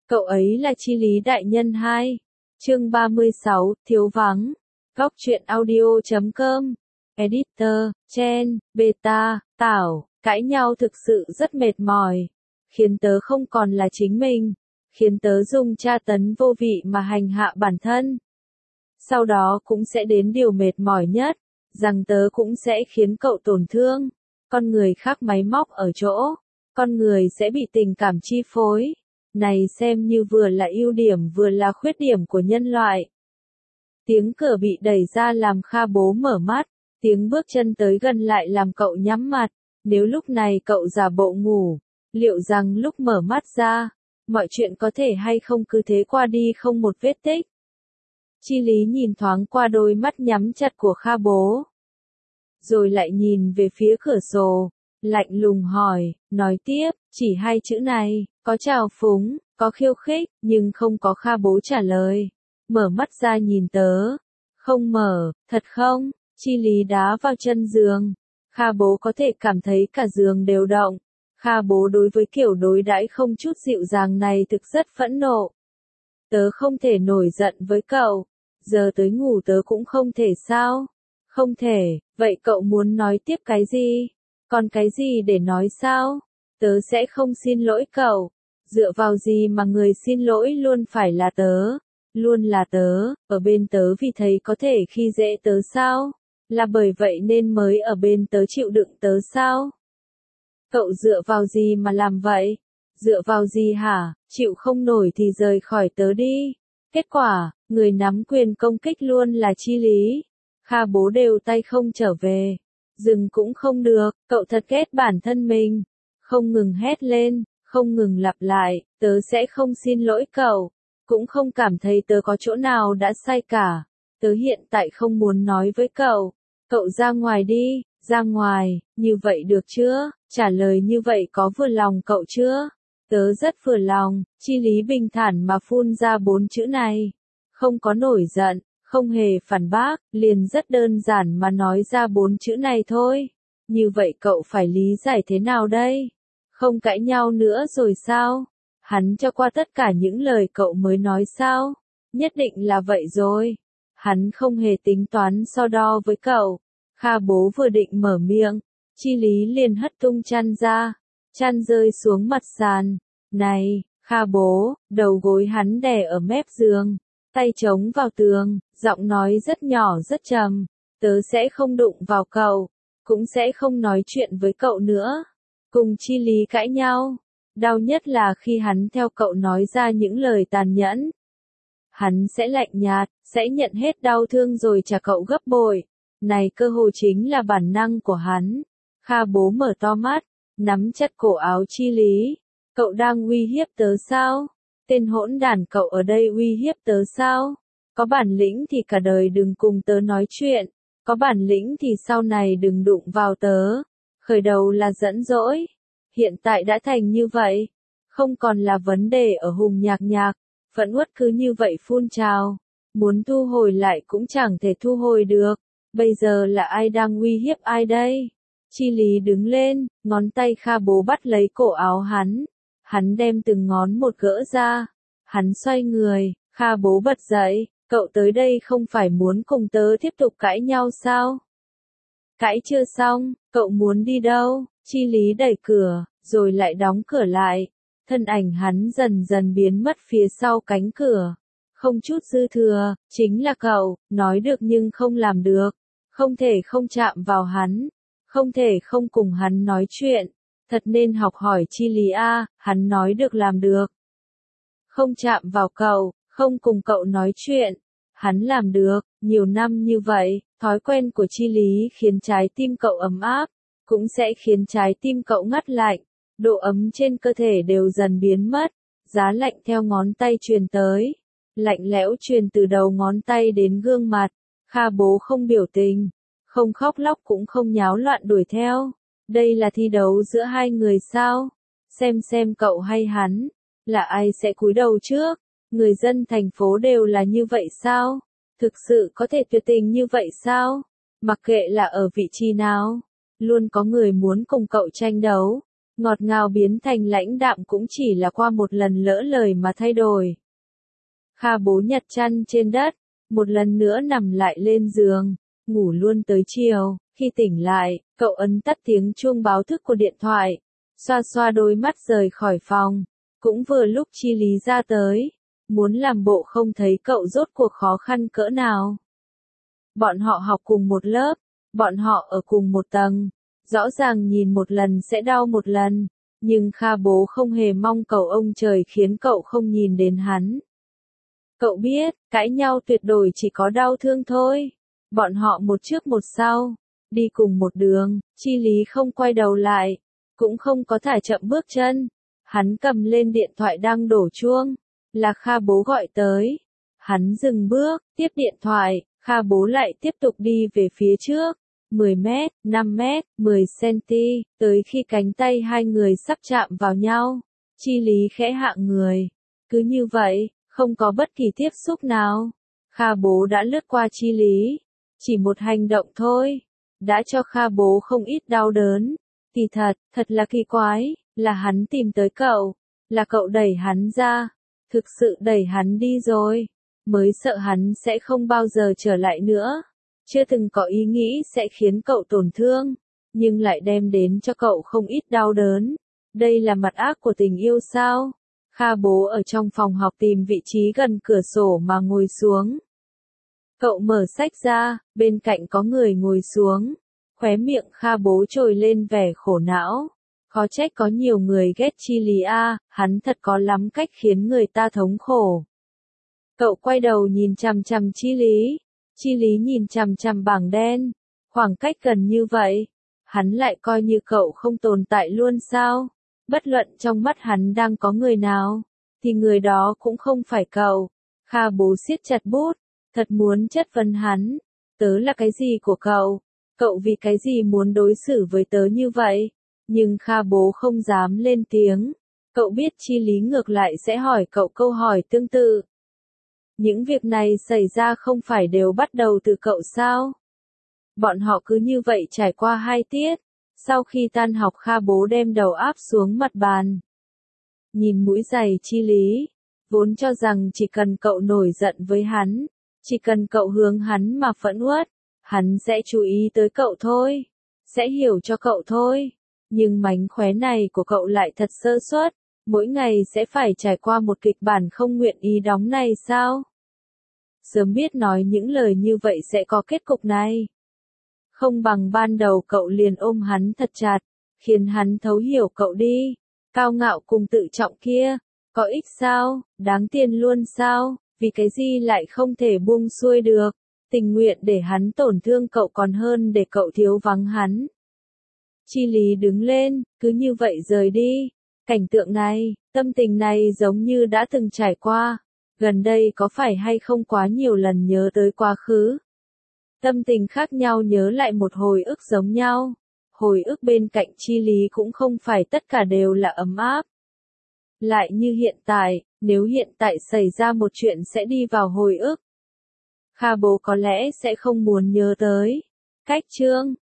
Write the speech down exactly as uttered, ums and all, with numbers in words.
Cậu ấy là Chi Lý đại nhân hai. Chương ba mươi sáu, thiếu vắng. Góc truyện audio chấm com. Editor, Chen, Beta, Tảo, cãi nhau thực sự rất mệt mỏi. Khiến tớ không còn là chính mình. Khiến tớ dùng tra tấn vô vị mà hành hạ bản thân. Sau đó cũng sẽ đến điều mệt mỏi nhất, rằng tớ cũng sẽ khiến cậu tổn thương. Con người khác máy móc ở chỗ, con người sẽ bị tình cảm chi phối. Này xem như vừa là ưu điểm vừa là khuyết điểm của nhân loại. Tiếng cửa bị đẩy ra làm Kha bố mở mắt, tiếng bước chân tới gần lại làm cậu nhắm mặt. Nếu lúc này cậu giả bộ ngủ, liệu rằng lúc mở mắt ra, mọi chuyện có thể hay không cứ thế qua đi không một vết tích. Chi Lý nhìn thoáng qua đôi mắt nhắm chặt của Kha bố. Rồi lại nhìn về phía cửa sổ, lạnh lùng hỏi, nói tiếp, chỉ hai chữ này, có trào phúng, có khiêu khích, nhưng không có Kha bố trả lời. Mở mắt ra nhìn tớ. Không mở, thật không? Chi Lý đá vào chân giường. Kha bố có thể cảm thấy cả giường đều động. Kha bố đối với kiểu đối đãi không chút dịu dàng này thực rất phẫn nộ. Tớ không thể nổi giận với cậu. Giờ tới ngủ tớ cũng không thể sao? Không thể, vậy cậu muốn nói tiếp cái gì? Còn cái gì để nói sao? Tớ sẽ không xin lỗi cậu. Dựa vào gì mà người xin lỗi luôn phải là tớ? Luôn là tớ, ở bên tớ vì thấy có thể khi dễ tớ sao? Là bởi vậy nên mới ở bên tớ chịu đựng tớ sao? Cậu dựa vào gì mà làm vậy? Dựa vào gì hả? Chịu không nổi thì rời khỏi tớ đi. Kết quả, người nắm quyền công kích luôn là Chi Lý. Kha bố đều tay không trở về. Dừng cũng không được, cậu thật ghét bản thân mình. Không ngừng hét lên, không ngừng lặp lại, tớ sẽ không xin lỗi cậu. Cũng không cảm thấy tớ có chỗ nào đã sai cả. Tớ hiện tại không muốn nói với cậu. Cậu ra ngoài đi, ra ngoài, như vậy được chưa? Trả lời như vậy có vừa lòng cậu chưa? Tớ rất vừa lòng. Chi Lý bình thản mà phun ra bốn chữ này. Không có nổi giận, không hề phản bác, liền rất đơn giản mà nói ra bốn chữ này thôi. Như vậy cậu phải lý giải thế nào đây? Không cãi nhau nữa rồi sao? Hắn cho qua tất cả những lời cậu mới nói sao? Nhất định là vậy rồi. Hắn không hề tính toán so đo với cậu. Kha bố vừa định mở miệng, Chi Lý liền hất tung chăn ra. Chăn rơi xuống mặt sàn. Này, Kha bố, đầu gối hắn đè ở mép giường. Tay chống vào tường, giọng nói rất nhỏ rất trầm. Tớ sẽ không đụng vào cậu. Cũng sẽ không nói chuyện với cậu nữa. Cùng Chi Lý cãi nhau. Đau nhất là khi hắn theo cậu nói ra những lời tàn nhẫn. Hắn sẽ lạnh nhạt, sẽ nhận hết đau thương rồi trả cậu gấp bội. Này cơ hồ chính là bản năng của hắn. Kha bố mở to mắt, nắm chặt cổ áo Chi Lý. Cậu đang uy hiếp tớ sao? Tên hỗn đản cậu ở đây uy hiếp tớ sao? Có bản lĩnh thì cả đời đừng cùng tớ nói chuyện. Có bản lĩnh thì sau này đừng đụng vào tớ. Khởi đầu là giận dỗi. Hiện tại đã thành như vậy. Không còn là vấn đề ở Hùng Nhạc Nhạc. Phẫn uất cứ như vậy phun trào. Muốn thu hồi lại cũng chẳng thể thu hồi được. Bây giờ là ai đang uy hiếp ai đây? Chi Lý đứng lên, ngón tay Kha bố bắt lấy cổ áo hắn. Hắn đem từng ngón một gỡ ra. Hắn xoay người, Kha bố bật dậy. Cậu tới đây không phải muốn cùng tớ tiếp tục cãi nhau sao? Cãi chưa xong, cậu muốn đi đâu? Chi Lý đẩy cửa, rồi lại đóng cửa lại. Thân ảnh hắn dần dần biến mất phía sau cánh cửa. Không chút dư thừa, chính là cậu, nói được nhưng không làm được. Không thể không chạm vào hắn. Không thể không cùng hắn nói chuyện. Thật nên học hỏi Chi Lý a, hắn nói được làm được. Không chạm vào cậu, không cùng cậu nói chuyện. Hắn làm được, nhiều năm như vậy, thói quen của Chi Lý khiến trái tim cậu ấm áp, cũng sẽ khiến trái tim cậu ngắt lạnh. Độ ấm trên cơ thể đều dần biến mất, giá lạnh theo ngón tay truyền tới. Lạnh lẽo truyền từ đầu ngón tay đến gương mặt. Kha bố không biểu tình, không khóc lóc cũng không nháo loạn đuổi theo. Đây là thi đấu giữa hai người sao? Xem xem cậu hay hắn, là ai sẽ cúi đầu trước? Người dân thành phố đều là như vậy sao? Thực sự có thể tuyệt tình như vậy sao? Mặc kệ là ở vị trí nào, luôn có người muốn cùng cậu tranh đấu. ngọt ngào biến thành lãnh đạm cũng chỉ là qua một lần lỡ lời mà thay đổi. Kha Bố nhặt chăn trên đất, một lần nữa nằm lại lên giường, ngủ luôn tới chiều. Khi tỉnh lại, cậu ấn tắt tiếng chuông báo thức của điện thoại, xoa xoa đôi mắt rời khỏi phòng. Cũng vừa lúc Chi Lý ra tới, muốn làm bộ không thấy cậu rốt cuộc khó khăn cỡ nào. Bọn họ học cùng một lớp, bọn họ ở cùng một tầng, rõ ràng nhìn một lần sẽ đau một lần, nhưng Kha Bố không hề mong cầu ông trời khiến cậu không nhìn đến hắn. Cậu biết, cãi nhau tuyệt đối chỉ có đau thương thôi. Bọn họ một trước một sau, đi cùng một đường, Chi Lý không quay đầu lại, cũng không có thả chậm bước chân. Hắn cầm lên điện thoại đang đổ chuông, là Kha Bố gọi tới. Hắn dừng bước, tiếp điện thoại, Kha Bố lại tiếp tục đi về phía trước, mười mét, năm mét, mười xăng-ti-mét, tới khi cánh tay hai người sắp chạm vào nhau. Chi Lý khẽ hạ người. Cứ như vậy, không có bất kỳ tiếp xúc nào. Kha Bố đã lướt qua Chi Lý. Chỉ một hành động thôi, đã cho Kha Bố không ít đau đớn. Kỳ thật, thật là kỳ quái, là hắn tìm tới cậu, là cậu đẩy hắn ra, thực sự đẩy hắn đi rồi, mới sợ hắn sẽ không bao giờ trở lại nữa. Chưa từng có ý nghĩ sẽ khiến cậu tổn thương, nhưng lại đem đến cho cậu không ít đau đớn. Đây là mặt ác của tình yêu sao? Kha Bố ở trong phòng học tìm vị trí gần cửa sổ mà ngồi xuống. Cậu mở sách ra, bên cạnh có người ngồi xuống. Khóe miệng Kha Bố trồi lên vẻ khổ não. Khó trách có nhiều người ghét Chi Lý a, hắn thật có lắm cách khiến người ta thống khổ. Cậu quay đầu nhìn chằm chằm Chi Lý. Chi Lý nhìn chằm chằm bảng đen. Khoảng cách gần như vậy, hắn lại coi như cậu không tồn tại luôn sao? Bất luận trong mắt hắn đang có người nào, thì người đó cũng không phải cậu. Kha Bố siết chặt bút, thật muốn chất vấn hắn. Tớ là cái gì của cậu? Cậu vì cái gì muốn đối xử với tớ như vậy? Nhưng Kha Bố không dám lên tiếng. Cậu biết Chi Lý ngược lại sẽ hỏi cậu câu hỏi tương tự. Những việc này xảy ra không phải đều bắt đầu từ cậu sao? Bọn họ cứ như vậy trải qua hai tiết. Sau khi tan học Kha Bố đem đầu áp xuống mặt bàn. Nhìn mũi giày Chi Lý, vốn cho rằng chỉ cần cậu nổi giận với hắn, chỉ cần cậu hướng hắn mà phẫn uất, hắn sẽ chú ý tới cậu thôi, sẽ hiểu cho cậu thôi. Nhưng mánh khóe này của cậu lại thật sơ suất, mỗi ngày sẽ phải trải qua một kịch bản không nguyện ý đóng này sao? Sớm biết nói những lời như vậy sẽ có kết cục này. Không bằng ban đầu cậu liền ôm hắn thật chặt, khiến hắn thấu hiểu cậu đi. Cao ngạo cùng tự trọng kia, có ích sao, đáng tiền luôn sao, vì cái gì lại không thể buông xuôi được, tình nguyện để hắn tổn thương cậu còn hơn để cậu thiếu vắng hắn. Chi Lý đứng lên, cứ như vậy rời đi. Cảnh tượng này, tâm tình này giống như đã từng trải qua. Gần đây có phải hay không quá nhiều lần nhớ tới quá khứ? Tâm tình khác nhau nhớ lại một hồi ức giống nhau. Hồi ức bên cạnh Chi Lý cũng không phải tất cả đều là ấm áp. Lại như hiện tại, nếu hiện tại xảy ra một chuyện sẽ đi vào hồi ức. Kha Bố có lẽ sẽ không muốn nhớ tới. Cách chương